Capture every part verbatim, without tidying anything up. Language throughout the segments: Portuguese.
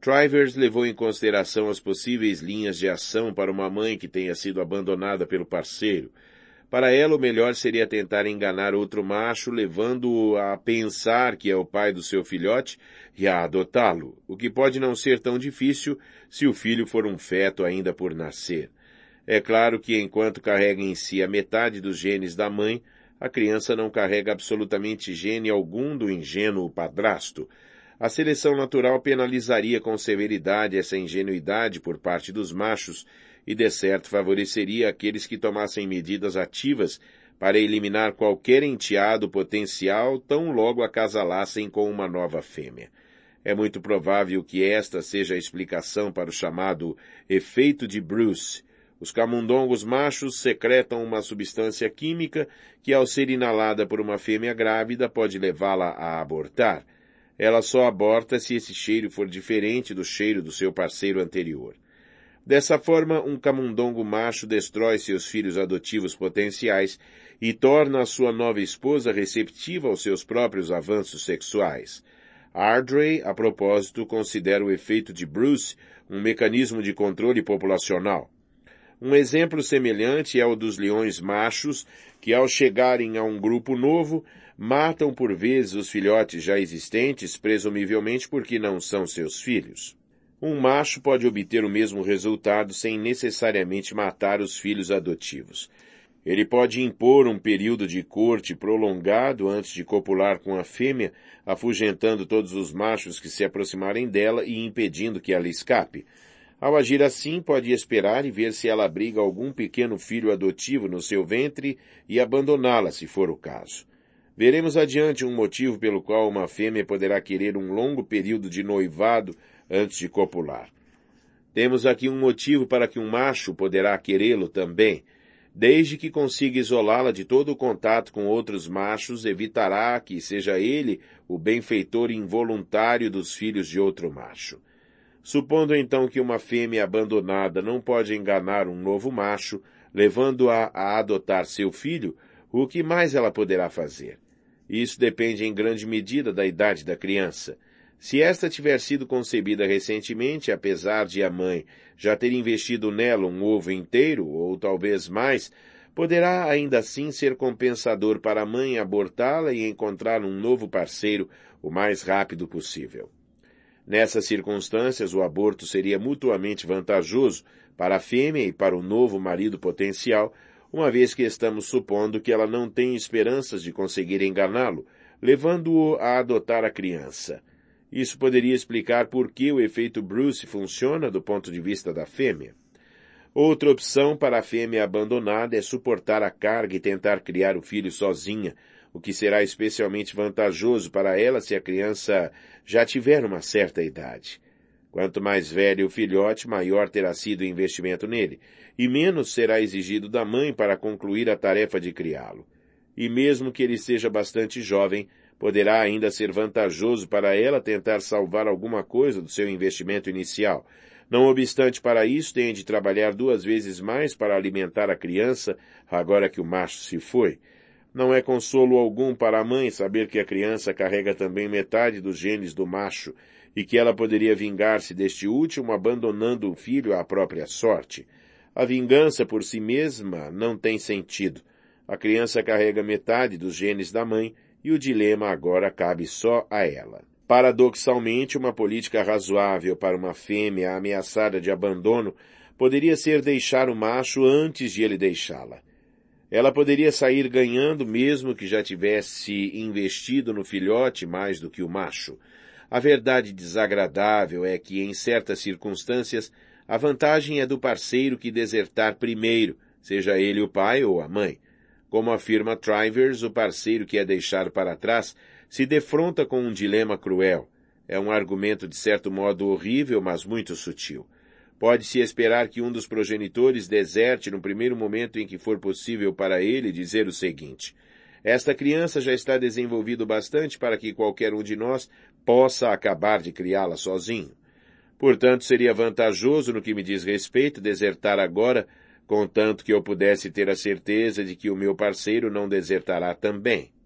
Trivers levou em consideração as possíveis linhas de ação para uma mãe que tenha sido abandonada pelo parceiro. Para ela, o melhor seria tentar enganar outro macho, levando-o a pensar que é o pai do seu filhote e a adotá-lo, o que pode não ser tão difícil se o filho for um feto ainda por nascer. É claro que enquanto carrega em si a metade dos genes da mãe, a criança não carrega absolutamente gene algum do ingênuo padrasto. A seleção natural penalizaria com severidade essa ingenuidade por parte dos machos e, de certo, favoreceria aqueles que tomassem medidas ativas para eliminar qualquer enteado potencial tão logo acasalassem com uma nova fêmea. É muito provável que esta seja a explicação para o chamado efeito de Bruce. Os camundongos machos secretam uma substância química que, ao ser inalada por uma fêmea grávida, pode levá-la a abortar. Ela só aborta se esse cheiro for diferente do cheiro do seu parceiro anterior. Dessa forma, um camundongo macho destrói seus filhos adotivos potenciais e torna a sua nova esposa receptiva aos seus próprios avanços sexuais. Ardrey, a propósito, considera o efeito de Bruce um mecanismo de controle populacional. Um exemplo semelhante é o dos leões machos, que ao chegarem a um grupo novo, matam por vezes os filhotes já existentes, presumivelmente porque não são seus filhos. Um macho pode obter o mesmo resultado sem necessariamente matar os filhos adotivos. Ele pode impor um período de corte prolongado antes de copular com a fêmea, afugentando todos os machos que se aproximarem dela e impedindo que ela escape. Ao agir assim, pode esperar e ver se ela abriga algum pequeno filho adotivo no seu ventre e abandoná-la, se for o caso. Veremos adiante um motivo pelo qual uma fêmea poderá querer um longo período de noivado antes de copular. Temos aqui um motivo para que um macho poderá querê-lo também. Desde que consiga isolá-la de todo o contato com outros machos, evitará que seja ele o benfeitor involuntário dos filhos de outro macho. Supondo então que uma fêmea abandonada não pode enganar um novo macho, levando-a a adotar seu filho, o que mais ela poderá fazer? Isso depende em grande medida da idade da criança. Se esta tiver sido concebida recentemente, apesar de a mãe já ter investido nela um ovo inteiro, ou talvez mais, poderá ainda assim ser compensador para a mãe abortá-la e encontrar um novo parceiro o mais rápido possível. Nessas circunstâncias, o aborto seria mutuamente vantajoso para a fêmea e para o novo marido potencial, uma vez que estamos supondo que ela não tem esperanças de conseguir enganá-lo, levando-o a adotar a criança. Isso poderia explicar por que o efeito Bruce funciona do ponto de vista da fêmea. Outra opção para a fêmea abandonada é suportar a carga e tentar criar o filho sozinha, o que será especialmente vantajoso para ela se a criança já tiver uma certa idade. Quanto mais velho o filhote, maior terá sido o investimento nele, e menos será exigido da mãe para concluir a tarefa de criá-lo. E mesmo que ele seja bastante jovem, poderá ainda ser vantajoso para ela tentar salvar alguma coisa do seu investimento inicial. Não obstante, para isso, tem de trabalhar duas vezes mais para alimentar a criança, agora que o macho se foi. Não é consolo algum para a mãe saber que a criança carrega também metade dos genes do macho e que ela poderia vingar-se deste último abandonando o filho à própria sorte. A vingança por si mesma não tem sentido. A criança carrega metade dos genes da mãe e o dilema agora cabe só a ela. Paradoxalmente, uma política razoável para uma fêmea ameaçada de abandono poderia ser deixar o macho antes de ele deixá-la. Ela poderia sair ganhando mesmo que já tivesse investido no filhote mais do que o macho. A verdade desagradável é que, em certas circunstâncias, a vantagem é do parceiro que desertar primeiro, seja ele o pai ou a mãe. Como afirma Trivers, o parceiro que é deixado para trás se defronta com um dilema cruel. É um argumento de certo modo horrível, mas muito sutil. Pode-se esperar que um dos progenitores deserte no primeiro momento em que for possível para ele dizer o seguinte: esta criança já está desenvolvido bastante para que qualquer um de nós possa acabar de criá-la sozinho. Portanto, seria vantajoso no que me diz respeito desertar agora, contanto que eu pudesse ter a certeza de que o meu parceiro não desertará também.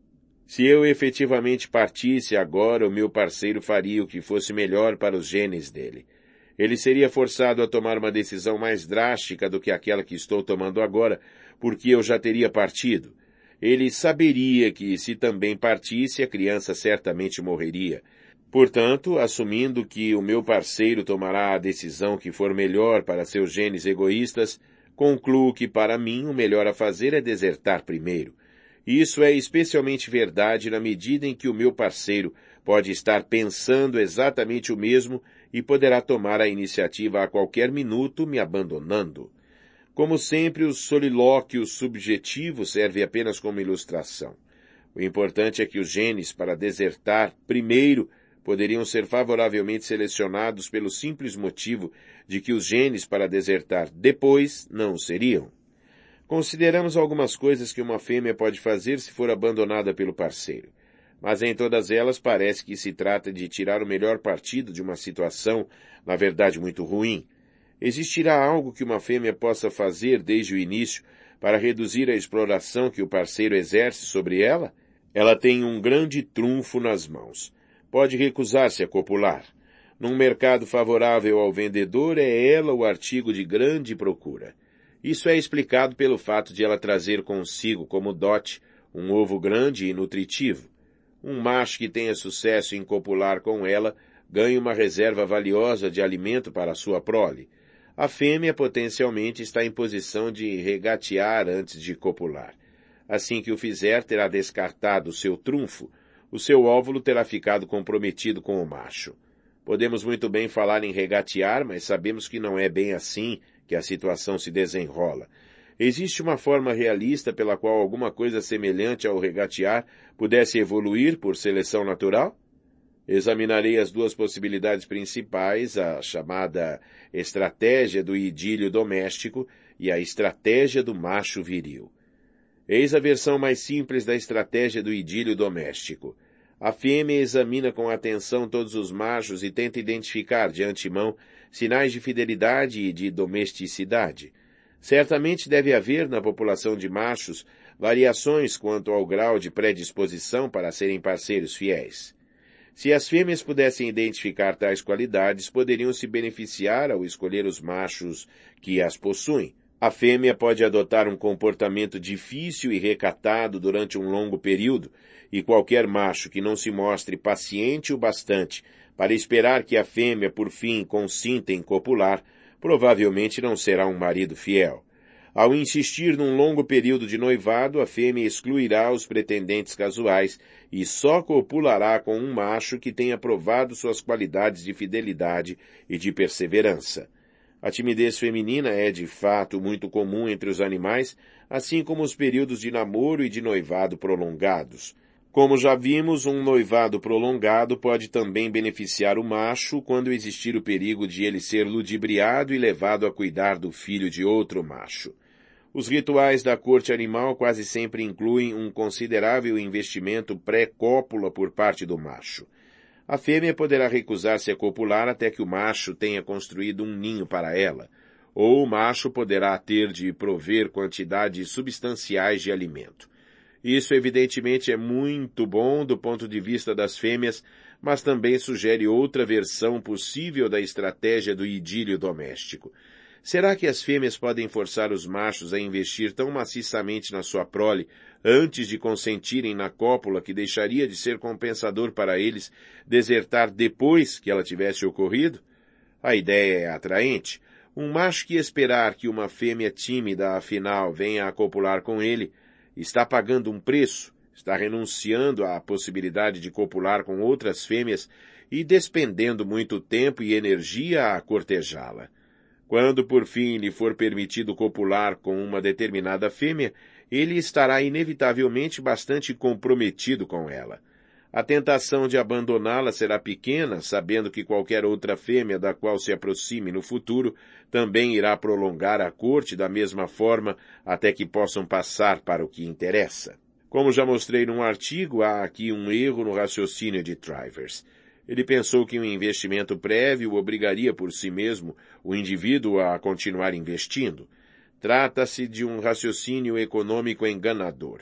Se eu efetivamente partisse agora, o meu parceiro faria o que fosse melhor para os genes dele. Ele seria forçado a tomar uma decisão mais drástica do que aquela que estou tomando agora, porque eu já teria partido. Ele saberia que, se também partisse, a criança certamente morreria. Portanto, assumindo que o meu parceiro tomará a decisão que for melhor para seus genes egoístas, concluo que para mim o melhor a fazer é desertar primeiro. Isso é especialmente verdade na medida em que o meu parceiro pode estar pensando exatamente o mesmo e poderá tomar a iniciativa a qualquer minuto, me abandonando. Como sempre, o solilóquio subjetivo serve apenas como ilustração. O importante é que os genes para desertar primeiro poderiam ser favoravelmente selecionados pelo simples motivo de que os genes para desertar depois não seriam. Consideramos algumas coisas que uma fêmea pode fazer se for abandonada pelo parceiro. Mas em todas elas parece que se trata de tirar o melhor partido de uma situação, na verdade, muito ruim. Existirá algo que uma fêmea possa fazer desde o início para reduzir a exploração que o parceiro exerce sobre ela? Ela tem um grande trunfo nas mãos. Pode recusar-se a copular. Num mercado favorável ao vendedor, é ela o artigo de grande procura. Isso é explicado pelo fato de ela trazer consigo como dote um ovo grande e nutritivo. Um macho que tenha sucesso em copular com ela ganha uma reserva valiosa de alimento para a sua prole. A fêmea potencialmente está em posição de regatear antes de copular. Assim que o fizer, terá descartado o seu trunfo, o seu óvulo terá ficado comprometido com o macho. Podemos muito bem falar em regatear, mas sabemos que não é bem assim que a situação se desenrola. Existe uma forma realista pela qual alguma coisa semelhante ao regatear pudesse evoluir por seleção natural? Examinarei as duas possibilidades principais, a chamada estratégia do idílio doméstico e a estratégia do macho viril. Eis a versão mais simples da estratégia do idílio doméstico. A fêmea examina com atenção todos os machos e tenta identificar de antemão sinais de fidelidade e de domesticidade. Certamente deve haver na população de machos variações quanto ao grau de predisposição para serem parceiros fiéis. Se as fêmeas pudessem identificar tais qualidades, poderiam se beneficiar ao escolher os machos que as possuem. A fêmea pode adotar um comportamento difícil e recatado durante um longo período, e qualquer macho que não se mostre paciente o bastante para esperar que a fêmea, por fim, consinta em copular, provavelmente não será um marido fiel. Ao insistir num longo período de noivado, a fêmea excluirá os pretendentes casuais e só copulará com um macho que tenha provado suas qualidades de fidelidade e de perseverança. A timidez feminina é, de fato, muito comum entre os animais, assim como os períodos de namoro e de noivado prolongados. Como já vimos, um noivado prolongado pode também beneficiar o macho quando existir o perigo de ele ser ludibriado e levado a cuidar do filho de outro macho. Os rituais da corte animal quase sempre incluem um considerável investimento pré-cópula por parte do macho. A fêmea poderá recusar-se a copular até que o macho tenha construído um ninho para ela, ou o macho poderá ter de prover quantidades substanciais de alimento. Isso, evidentemente, é muito bom do ponto de vista das fêmeas, mas também sugere outra versão possível da estratégia do idílio doméstico. Será que as fêmeas podem forçar os machos a investir tão maciçamente na sua prole antes de consentirem na cópula que deixaria de ser compensador para eles desertar depois que ela tivesse ocorrido? A ideia é atraente. Um macho que esperar que uma fêmea tímida, afinal, venha a copular com ele, está pagando um preço, está renunciando à possibilidade de copular com outras fêmeas e despendendo muito tempo e energia a cortejá-la. Quando por fim lhe for permitido copular com uma determinada fêmea, ele estará inevitavelmente bastante comprometido com ela. A tentação de abandoná-la será pequena, sabendo que qualquer outra fêmea da qual se aproxime no futuro também irá prolongar a corte da mesma forma até que possam passar para o que interessa. Como já mostrei num artigo, há aqui um erro no raciocínio de Trivers. Ele pensou que um investimento prévio obrigaria por si mesmo o indivíduo a continuar investindo. Trata-se de um raciocínio econômico enganador.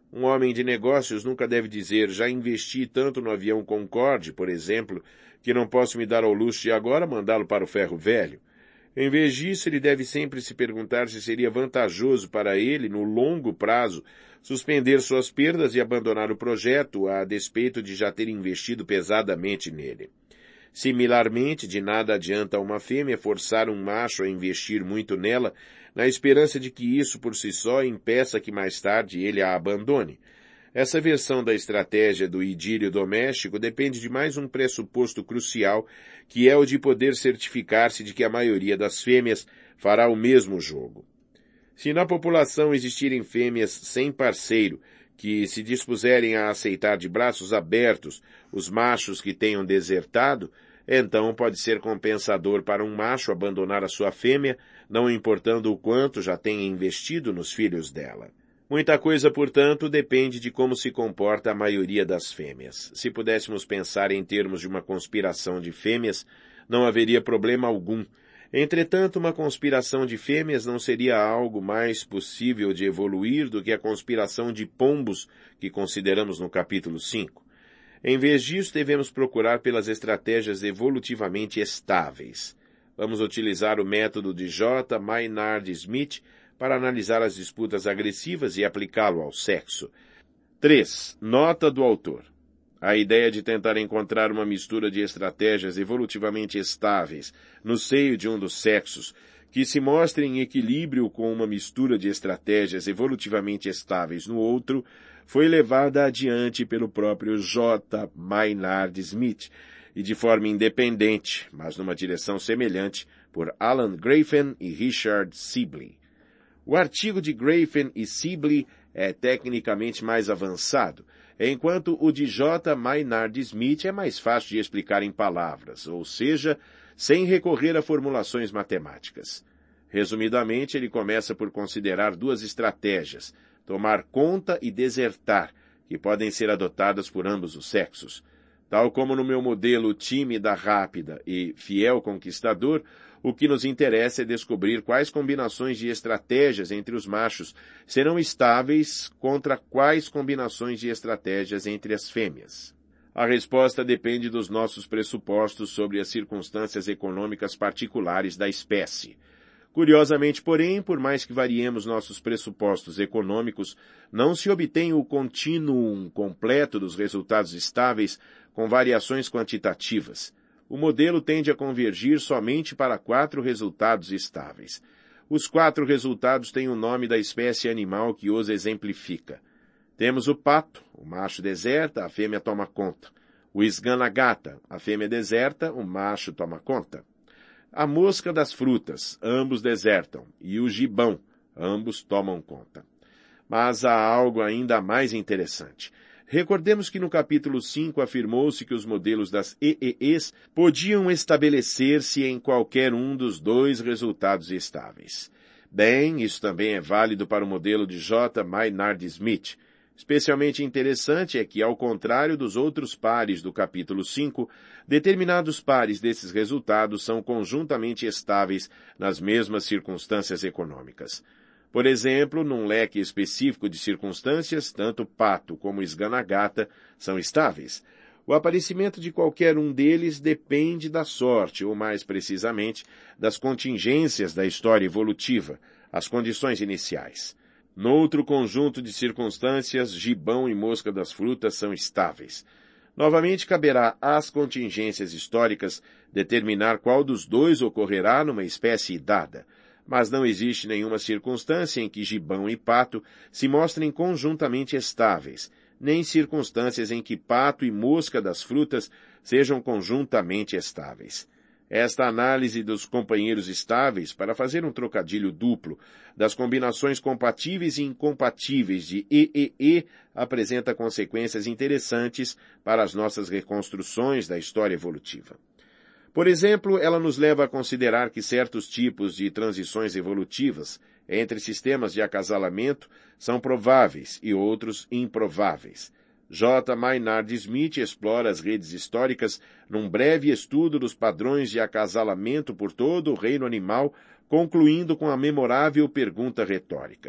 Um homem de negócios nunca deve dizer, já investi tanto no avião Concorde, por exemplo, que não posso me dar ao luxo de agora mandá-lo para o ferro velho. Em vez disso, ele deve sempre se perguntar se seria vantajoso para ele, no longo prazo, suspender suas perdas e abandonar o projeto, a despeito de já ter investido pesadamente nele. Similarmente, de nada adianta a uma fêmea forçar um macho a investir muito nela, na esperança de que isso por si só impeça que mais tarde ele a abandone. Essa versão da estratégia do idílio doméstico depende de mais um pressuposto crucial, que é o de poder certificar-se de que a maioria das fêmeas fará o mesmo jogo. Se na população existirem fêmeas sem parceiro, que se dispuserem a aceitar de braços abertos os machos que tenham desertado, então pode ser compensador para um macho abandonar a sua fêmea, não importando o quanto já tenha investido nos filhos dela. Muita coisa, portanto, depende de como se comporta a maioria das fêmeas. Se pudéssemos pensar em termos de uma conspiração de fêmeas, não haveria problema algum. Entretanto, uma conspiração de fêmeas não seria algo mais possível de evoluir do que a conspiração de pombos que consideramos no capítulo cinco. Em vez disso, devemos procurar pelas estratégias evolutivamente estáveis. Vamos utilizar o método de J. Maynard Smith para analisar as disputas agressivas e aplicá-lo ao sexo. três. Nota do autor. A ideia de tentar encontrar uma mistura de estratégias evolutivamente estáveis no seio de um dos sexos, que se mostre em equilíbrio com uma mistura de estratégias evolutivamente estáveis no outro, foi levada adiante pelo próprio J. Maynard Smith, e de forma independente, mas numa direção semelhante, por Alan Grafen e Richard Sibley. O artigo de Grafen e Sibley é tecnicamente mais avançado, enquanto o de J. Maynard Smith é mais fácil de explicar em palavras, ou seja, sem recorrer a formulações matemáticas. Resumidamente, ele começa por considerar duas estratégias, tomar conta e desertar, que podem ser adotadas por ambos os sexos. Tal como no meu modelo tímida, rápida e fiel conquistador, o que nos interessa é descobrir quais combinações de estratégias entre os machos serão estáveis contra quais combinações de estratégias entre as fêmeas. A resposta depende dos nossos pressupostos sobre as circunstâncias econômicas particulares da espécie. Curiosamente, porém, por mais que variemos nossos pressupostos econômicos, não se obtém o contínuo completo dos resultados estáveis com variações quantitativas. O modelo tende a convergir somente para quatro resultados estáveis. Os quatro resultados têm o nome da espécie animal que os exemplifica. Temos o pato, o macho deserta, a fêmea toma conta. O esganagata, a fêmea deserta, o macho toma conta. A mosca das frutas, ambos desertam, e o gibão, ambos tomam conta. Mas há algo ainda mais interessante. Recordemos que no capítulo cinco afirmou-se que os modelos das E E Es podiam estabelecer-se em qualquer um dos dois resultados estáveis. Bem, isso também é válido para o modelo de J. Maynard Smith. Especialmente interessante é que, ao contrário dos outros pares do capítulo cinco, determinados pares desses resultados são conjuntamente estáveis nas mesmas circunstâncias econômicas. Por exemplo, num leque específico de circunstâncias, tanto pato como esganagata são estáveis. O aparecimento de qualquer um deles depende da sorte, ou mais precisamente, das contingências da história evolutiva, as condições iniciais. Noutro conjunto de circunstâncias, gibão e mosca das frutas são estáveis. Novamente caberá às contingências históricas determinar qual dos dois ocorrerá numa espécie dada, mas não existe nenhuma circunstância em que gibão e pato se mostrem conjuntamente estáveis, nem circunstâncias em que pato e mosca das frutas sejam conjuntamente estáveis. Esta análise dos companheiros estáveis, para fazer um trocadilho duplo, das combinações compatíveis e incompatíveis de E E E, apresenta consequências interessantes para as nossas reconstruções da história evolutiva. Por exemplo, ela nos leva a considerar que certos tipos de transições evolutivas entre sistemas de acasalamento são prováveis e outros improváveis. J. Maynard Smith explora as redes históricas num breve estudo dos padrões de acasalamento por todo o reino animal, concluindo com a memorável pergunta retórica: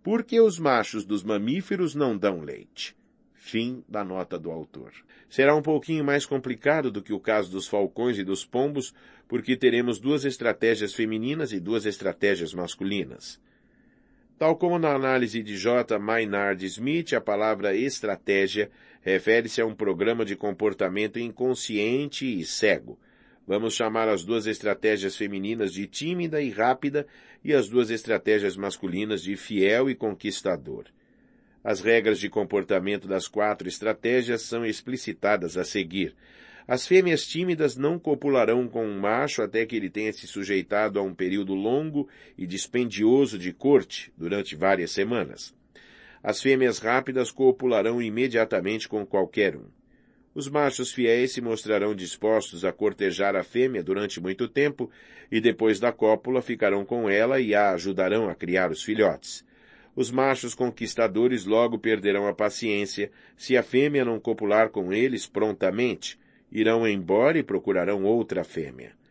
porque os machos dos mamíferos não dão leite. Fim da nota do autor. Será um pouquinho mais complicado do que o caso dos falcões e dos pombos, porque teremos duas estratégias femininas e duas estratégias masculinas. Tal como na análise de J. Maynard Smith, a palavra estratégia refere-se a um programa de comportamento inconsciente e cego. Vamos chamar as duas estratégias femininas de tímida e rápida e as duas estratégias masculinas de fiel e conquistador. As regras de comportamento das quatro estratégias são explicitadas a seguir. As fêmeas tímidas não copularão com um macho até que ele tenha se sujeitado a um período longo e dispendioso de corte, durante várias semanas. As fêmeas rápidas copularão imediatamente com qualquer um. Os machos fiéis se mostrarão dispostos a cortejar a fêmea durante muito tempo e depois da cópula ficarão com ela e a ajudarão a criar os filhotes. Os machos conquistadores logo perderão a paciência se a fêmea não copular com eles prontamente, irão embora e procurarão outra fêmea.